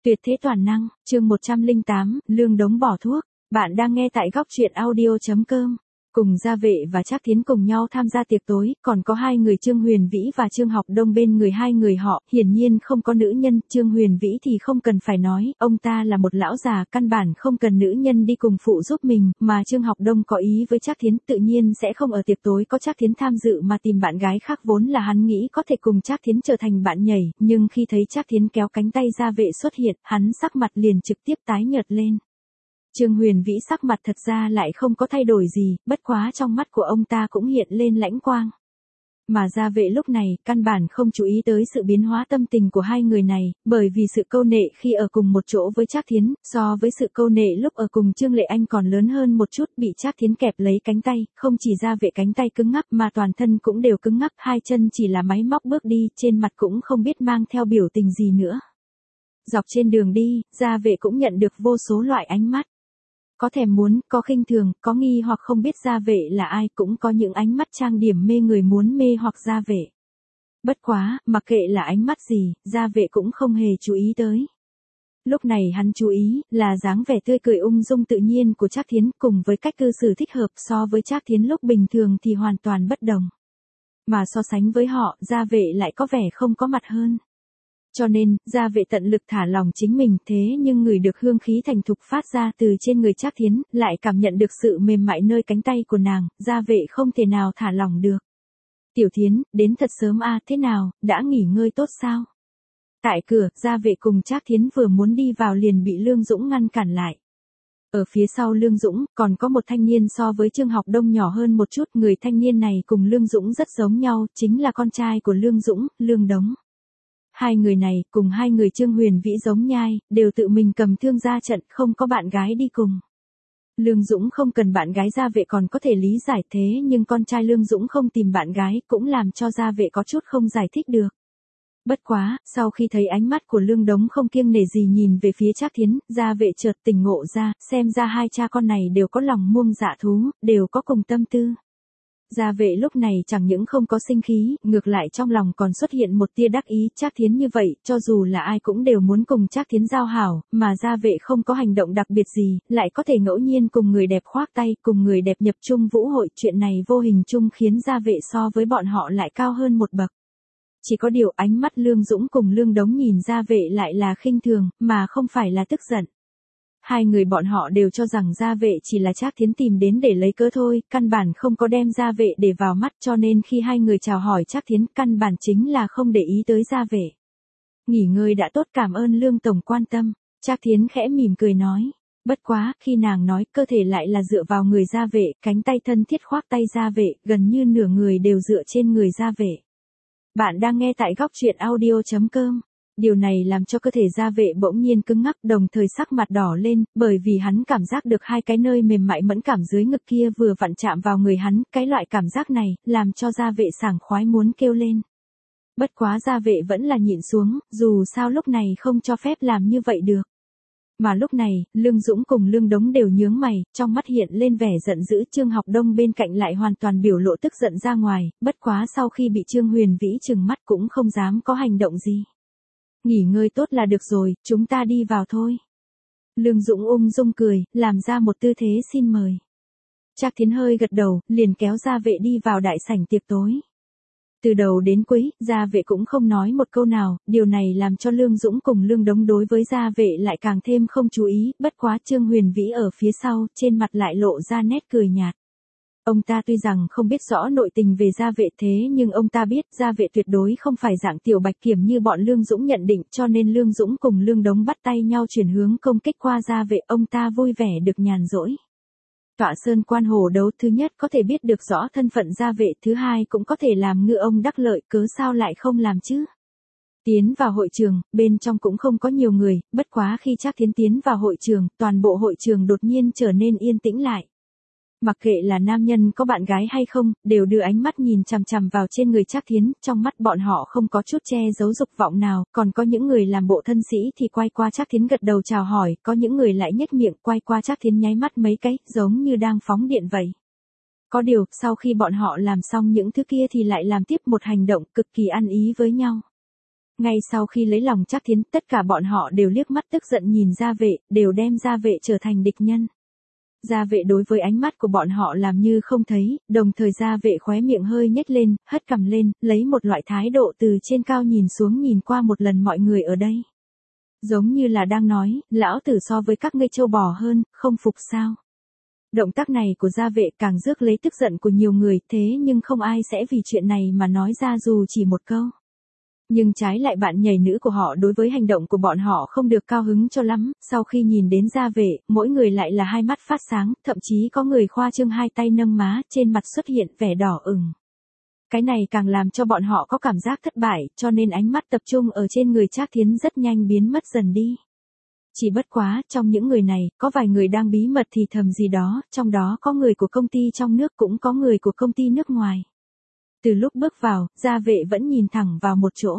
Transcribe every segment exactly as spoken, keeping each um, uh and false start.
Tuyệt thế toàn năng, chương một trăm lẻ tám, Lương Đống bỏ thuốc. Bạn đang nghe tại góc truyện audio chấm com. Cùng Gia Vệ và Trác Thiến cùng nhau tham gia tiệc tối, còn có hai người Trương Huyền Vĩ và Trương Học Đông bên người hai người họ, hiển nhiên không có nữ nhân, Trương Huyền Vĩ thì không cần phải nói, ông ta là một lão già, căn bản không cần nữ nhân đi cùng phụ giúp mình, mà Trương Học Đông có ý với Trác Thiến, tự nhiên sẽ không ở tiệc tối có Trác Thiến tham dự mà tìm bạn gái khác, vốn là hắn nghĩ có thể cùng Trác Thiến trở thành bạn nhảy, nhưng khi thấy Trác Thiến kéo cánh tay Gia Vệ xuất hiện, hắn sắc mặt liền trực tiếp tái nhợt lên. Trương Huyền Vĩ sắc mặt thật ra lại không có thay đổi gì, bất quá trong mắt của ông ta cũng hiện lên lãnh quang. Mà Gia Vệ lúc này, căn bản không chú ý tới sự biến hóa tâm tình của hai người này, bởi vì sự câu nệ khi ở cùng một chỗ với Trác Thiến, so với sự câu nệ lúc ở cùng Trương Lệ Anh còn lớn hơn một chút, bị Trác Thiến kẹp lấy cánh tay, không chỉ Gia Vệ cánh tay cứng ngắc mà toàn thân cũng đều cứng ngắc, hai chân chỉ là máy móc bước đi, trên mặt cũng không biết mang theo biểu tình gì nữa. Dọc trên đường đi, Gia Vệ cũng nhận được vô số loại ánh mắt. Có thèm muốn, có khinh thường, có nghi hoặc không biết Gia Vệ là ai, cũng có những ánh mắt trang điểm mê người muốn mê hoặc Gia Vệ. Bất quá, mặc kệ là ánh mắt gì, Gia Vệ cũng không hề chú ý tới. Lúc này hắn chú ý, là dáng vẻ tươi cười ung dung tự nhiên của Trác Thiến cùng với cách cư xử thích hợp so với Trác Thiến lúc bình thường thì hoàn toàn bất đồng. Mà so sánh với họ, Gia Vệ lại có vẻ không có mặt hơn. Cho nên, Gia Vệ tận lực thả lòng chính mình, thế nhưng người được hương khí thành thục phát ra từ trên người Trác Thiến, lại cảm nhận được sự mềm mại nơi cánh tay của nàng, Gia Vệ không thể nào thả lòng được. Tiểu Thiến, đến thật sớm a, thế nào, đã nghỉ ngơi tốt sao? Tại cửa, Gia Vệ cùng Trác Thiến vừa muốn đi vào liền bị Lương Dũng ngăn cản lại. Ở phía sau Lương Dũng, còn có một thanh niên so với Trương Học Đông nhỏ hơn một chút, người thanh niên này cùng Lương Dũng rất giống nhau, chính là con trai của Lương Dũng, Lương Đống. Hai người này, cùng hai người Trương Huyền Vĩ giống nhai, đều tự mình cầm thương ra trận, không có bạn gái đi cùng. Lương Dũng không cần bạn gái Gia Vệ còn có thể lý giải, thế nhưng con trai Lương Dũng không tìm bạn gái, cũng làm cho Gia Vệ có chút không giải thích được. Bất quá, sau khi thấy ánh mắt của Lương Đống không kiêng nể gì nhìn về phía Trác Thiến, Gia Vệ chợt tỉnh ngộ ra, xem ra hai cha con này đều có lòng muông dạ thú, đều có cùng tâm tư. Gia Vệ lúc này chẳng những không có sinh khí, ngược lại trong lòng còn xuất hiện một tia đắc ý, Trác Thiến như vậy, cho dù là ai cũng đều muốn cùng Trác Thiến giao hảo, mà Gia Vệ không có hành động đặc biệt gì, lại có thể ngẫu nhiên cùng người đẹp khoác tay, cùng người đẹp nhập chung vũ hội, chuyện này vô hình chung khiến Gia Vệ so với bọn họ lại cao hơn một bậc. Chỉ có điều ánh mắt Lương Dũng cùng Lương Đống nhìn Gia Vệ lại là khinh thường, mà không phải là tức giận. Hai người bọn họ đều cho rằng Gia Vệ chỉ là Trác Thiến tìm đến để lấy cớ thôi, căn bản không có đem Gia Vệ để vào mắt, cho nên khi hai người chào hỏi Trác Thiến, căn bản chính là không để ý tới Gia Vệ. Nghỉ ngơi đã tốt, cảm ơn Lương tổng quan tâm, Trác Thiến khẽ mỉm cười nói. Bất quá, khi nàng nói, cơ thể lại là dựa vào người Gia Vệ, cánh tay thân thiết khoác tay Gia Vệ, gần như nửa người đều dựa trên người Gia Vệ. Bạn đang nghe tại góc truyện audio chấm com. Điều này làm cho cơ thể Gia Vệ bỗng nhiên cứng ngắc, đồng thời sắc mặt đỏ lên, bởi vì hắn cảm giác được hai cái nơi mềm mại mẫn cảm dưới ngực kia vừa vặn chạm vào người hắn, cái loại cảm giác này, làm cho Gia Vệ sảng khoái muốn kêu lên. Bất quá Gia Vệ vẫn là nhịn xuống, dù sao lúc này không cho phép làm như vậy được. Mà lúc này, Lương Dũng cùng Lương Đống đều nhướng mày, trong mắt hiện lên vẻ giận dữ, Trương Học Đông bên cạnh lại hoàn toàn biểu lộ tức giận ra ngoài, bất quá sau khi bị Trương Huyền Vĩ trừng mắt cũng không dám có hành động gì. Nghỉ ngơi tốt là được rồi, chúng ta đi vào thôi. Lương Dũng ung dung cười, làm ra một tư thế xin mời. Trác Thiến hơi gật đầu, liền kéo Gia Vệ đi vào đại sảnh tiệc tối. Từ đầu đến cuối, Gia Vệ cũng không nói một câu nào, điều này làm cho Lương Dũng cùng Lương Đống đối với Gia Vệ lại càng thêm không chú ý, bất quá Trương Huyền Vĩ ở phía sau, trên mặt lại lộ ra nét cười nhạt. Ông ta tuy rằng không biết rõ nội tình về Gia Vệ thế nhưng ông ta biết Gia Vệ tuyệt đối không phải dạng tiểu bạch kiểm như bọn Lương Dũng nhận định, cho nên Lương Dũng cùng Lương Đống bắt tay nhau chuyển hướng công kích qua Gia Vệ, ông ta vui vẻ được nhàn rỗi. Tọa sơn quan hồ đấu, thứ nhất có thể biết được rõ thân phận Gia Vệ, thứ hai cũng có thể làm ngư ông đắc lợi, cớ sao lại không làm chứ. Tiến vào hội trường, bên trong cũng không có nhiều người, bất quá khi Trác Thiến tiến vào hội trường, toàn bộ hội trường đột nhiên trở nên yên tĩnh lại. Mặc kệ là nam nhân có bạn gái hay không, đều đưa ánh mắt nhìn chằm chằm vào trên người Trác Thiến, trong mắt bọn họ không có chút che giấu dục vọng nào, còn có những người làm bộ thân sĩ thì quay qua Trác Thiến gật đầu chào hỏi, có những người lại nhếch miệng quay qua Trác Thiến nháy mắt mấy cái, giống như đang phóng điện vậy. Có điều, sau khi bọn họ làm xong những thứ kia thì lại làm tiếp một hành động cực kỳ ăn ý với nhau. Ngay sau khi lấy lòng Trác Thiến, tất cả bọn họ đều liếc mắt tức giận nhìn Gia Vệ, đều đem Gia Vệ trở thành địch nhân. Gia Vệ đối với ánh mắt của bọn họ làm như không thấy, đồng thời Gia Vệ khóe miệng hơi nhếch lên, hất cằm lên, lấy một loại thái độ từ trên cao nhìn xuống nhìn qua một lần mọi người ở đây. Giống như là đang nói, lão tử so với các ngươi trâu bò hơn, không phục sao. Động tác này của Gia Vệ càng rước lấy tức giận của nhiều người, thế nhưng không ai sẽ vì chuyện này mà nói ra dù chỉ một câu. Nhưng trái lại bạn nhảy nữ của họ đối với hành động của bọn họ không được cao hứng cho lắm, sau khi nhìn đến Gia Vệ, mỗi người lại là hai mắt phát sáng, thậm chí có người khoa trương hai tay nâng má, trên mặt xuất hiện vẻ đỏ ửng. Cái này càng làm cho bọn họ có cảm giác thất bại, cho nên ánh mắt tập trung ở trên người Trác Thiến rất nhanh biến mất dần đi. Chỉ bất quá, trong những người này, có vài người đang bí mật thì thầm gì đó, trong đó có người của công ty trong nước cũng có người của công ty nước ngoài. Từ lúc bước vào, Gia Vệ vẫn nhìn thẳng vào một chỗ.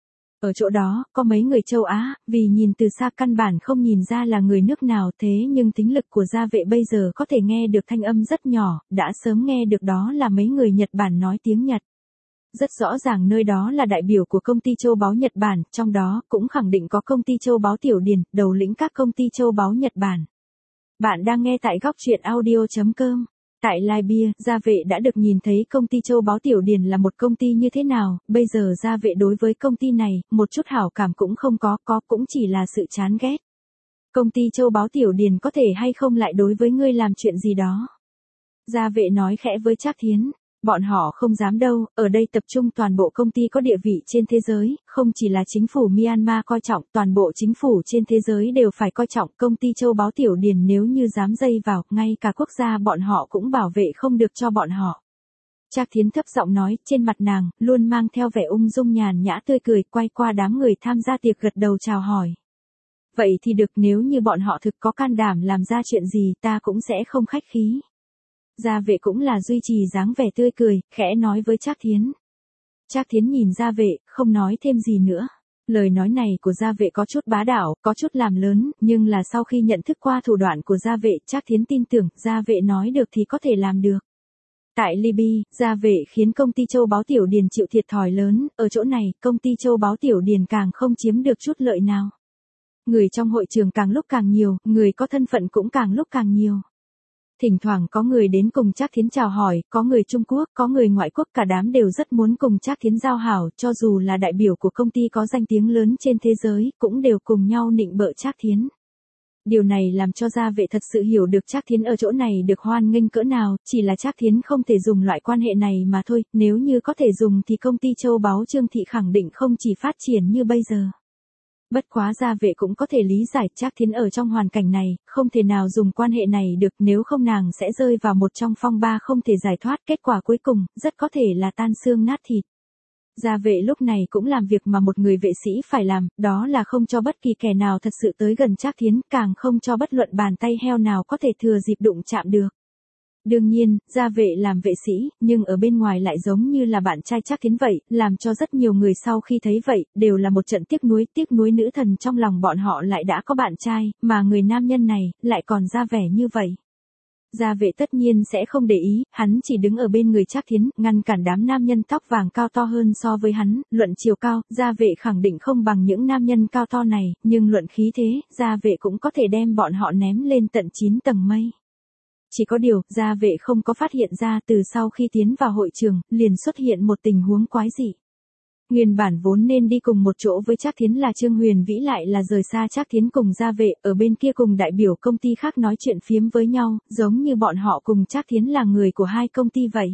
Ở chỗ đó, có mấy người châu Á, vì nhìn từ xa căn bản không nhìn ra là người nước nào thế nhưng tính lực của Gia Vệ bây giờ có thể nghe được thanh âm rất nhỏ, đã sớm nghe được đó là mấy người Nhật Bản nói tiếng Nhật. Rất rõ ràng nơi đó là đại biểu của công ty châu báu Nhật Bản, trong đó cũng khẳng định có công ty châu báu Tiểu Điền, đầu lĩnh các công ty châu báu Nhật Bản. Bạn đang nghe tại góc truyện audio chấm com. Tại Libya, Gia Vệ đã được nhìn thấy công ty châu báu Tiểu Điền là một công ty như thế nào, bây giờ Gia Vệ đối với công ty này, một chút hảo cảm cũng không có, có cũng chỉ là sự chán ghét. Công ty châu báu Tiểu Điền có thể hay không lại đối với ngươi làm chuyện gì đó. Gia Vệ nói khẽ với Trác Thiến. Bọn họ không dám đâu, ở đây tập trung toàn bộ công ty có địa vị trên thế giới, không chỉ là chính phủ Myanmar coi trọng, toàn bộ chính phủ trên thế giới đều phải coi trọng công ty châu báu Tiểu Điền nếu như dám dây vào, ngay cả quốc gia bọn họ cũng bảo vệ không được cho bọn họ. Trác Thiến thấp giọng nói, trên mặt nàng, luôn mang theo vẻ ung dung nhàn nhã tươi cười, quay qua đám người tham gia tiệc gật đầu chào hỏi. Vậy thì được, nếu như bọn họ thực có can đảm làm ra chuyện gì ta cũng sẽ không khách khí. Gia Vệ cũng là duy trì dáng vẻ tươi cười, khẽ nói với Trác Thiến. Trác Thiến nhìn Gia Vệ, không nói thêm gì nữa. Lời nói này của Gia Vệ có chút bá đạo, có chút làm lớn, nhưng là sau khi nhận thức qua thủ đoạn của Gia Vệ, Trác Thiến tin tưởng, Gia Vệ nói được thì có thể làm được. Tại Libya, Gia Vệ khiến công ty châu báu Tiểu Điền chịu thiệt thòi lớn, ở chỗ này, công ty châu báu Tiểu Điền càng không chiếm được chút lợi nào. Người trong hội trường càng lúc càng nhiều, người có thân phận cũng càng lúc càng nhiều. Thỉnh thoảng có người đến cùng Trác Thiến chào hỏi, có người Trung Quốc, có người ngoại quốc, cả đám đều rất muốn cùng Trác Thiến giao hảo, cho dù là đại biểu của công ty có danh tiếng lớn trên thế giới, cũng đều cùng nhau nịnh bợ Trác Thiến. Điều này làm cho Gia Vệ thật sự hiểu được Trác Thiến ở chỗ này được hoan nghênh cỡ nào, chỉ là Trác Thiến không thể dùng loại quan hệ này mà thôi, nếu như có thể dùng thì công ty châu báu Trương Thị khẳng định không chỉ phát triển như bây giờ. Bất quá Gia Vệ cũng có thể lý giải Trác Thiến ở trong hoàn cảnh này, không thể nào dùng quan hệ này được, nếu không nàng sẽ rơi vào một trong phong ba không thể giải thoát, kết quả cuối cùng, rất có thể là tan xương nát thịt. Gia Vệ lúc này cũng làm việc mà một người vệ sĩ phải làm, đó là không cho bất kỳ kẻ nào thật sự tới gần Trác Thiến, càng không cho bất luận bàn tay heo nào có thể thừa dịp đụng chạm được. Đương nhiên, Gia Vệ làm vệ sĩ, nhưng ở bên ngoài lại giống như là bạn trai Trác Thiến vậy, làm cho rất nhiều người sau khi thấy vậy, đều là một trận tiếc nuối, tiếc nuối nữ thần trong lòng bọn họ lại đã có bạn trai, mà người nam nhân này, lại còn ra vẻ như vậy. Gia Vệ tất nhiên sẽ không để ý, hắn chỉ đứng ở bên người Trác Thiến, ngăn cản đám nam nhân tóc vàng cao to hơn so với hắn, luận chiều cao, Gia Vệ khẳng định không bằng những nam nhân cao to này, nhưng luận khí thế, Gia Vệ cũng có thể đem bọn họ ném lên tận chín tầng mây. Chỉ có điều, Gia Vệ không có phát hiện ra từ sau khi tiến vào hội trường, liền xuất hiện một tình huống quái dị. Nguyên bản vốn nên đi cùng một chỗ với Trác Thiến là Trương Huyền Vĩ lại là rời xa Trác Thiến cùng Gia Vệ, ở bên kia cùng đại biểu công ty khác nói chuyện phiếm với nhau, giống như bọn họ cùng Trác Thiến là người của hai công ty vậy.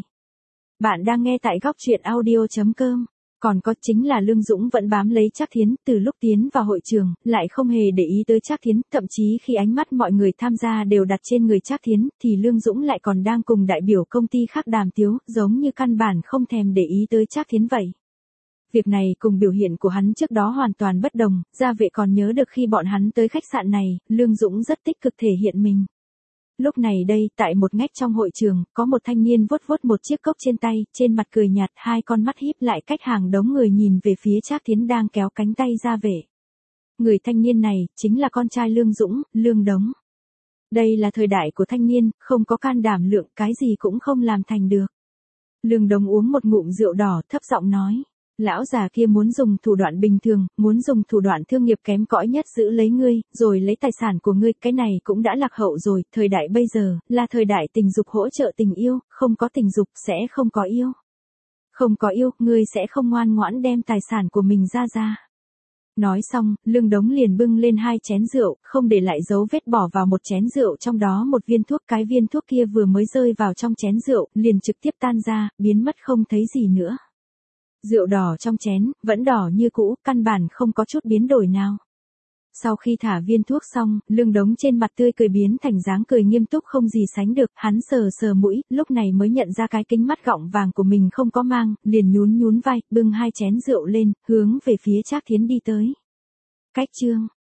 Bạn đang nghe tại góc truyện audio chấm com. Còn có chính là Lương Dũng vẫn bám lấy Trác Thiến, từ lúc tiến vào hội trường, lại không hề để ý tới Trác Thiến, thậm chí khi ánh mắt mọi người tham gia đều đặt trên người Trác Thiến, thì Lương Dũng lại còn đang cùng đại biểu công ty khác đàm tiếu, giống như căn bản không thèm để ý tới Trác Thiến vậy. Việc này cùng biểu hiện của hắn trước đó hoàn toàn bất đồng, Gia Vệ còn nhớ được khi bọn hắn tới khách sạn này, Lương Dũng rất tích cực thể hiện mình. Lúc này đây, tại một ngách trong hội trường, có một thanh niên vuốt vuốt một chiếc cốc trên tay, trên mặt cười nhạt, hai con mắt híp lại cách hàng đống người nhìn về phía Trác Thiến đang kéo cánh tay Gia Vệ. Người thanh niên này, chính là con trai Lương Dũng, Lương Đống. Đây là thời đại của thanh niên, không có can đảm lượng, cái gì cũng không làm thành được. Lương Đống uống một ngụm rượu đỏ, thấp giọng nói. Lão già kia muốn dùng thủ đoạn bình thường, muốn dùng thủ đoạn thương nghiệp kém cỏi nhất giữ lấy ngươi, rồi lấy tài sản của ngươi, cái này cũng đã lạc hậu rồi, thời đại bây giờ, là thời đại tình dục hỗ trợ tình yêu, không có tình dục, sẽ không có yêu. Không có yêu, ngươi sẽ không ngoan ngoãn đem tài sản của mình ra ra. Nói xong, Lương Đống liền bưng lên hai chén rượu, không để lại dấu vết bỏ vào một chén rượu trong đó một viên thuốc, cái viên thuốc kia vừa mới rơi vào trong chén rượu, liền trực tiếp tan ra, biến mất không thấy gì nữa. Rượu đỏ trong chén, vẫn đỏ như cũ, căn bản không có chút biến đổi nào. Sau khi thả viên thuốc xong, Lương Đống trên mặt tươi cười biến thành dáng cười nghiêm túc không gì sánh được, hắn sờ sờ mũi, lúc này mới nhận ra cái kính mắt gọng vàng của mình không có mang, liền nhún nhún vai, bưng hai chén rượu lên, hướng về phía Trác Thiến đi tới. Cách chương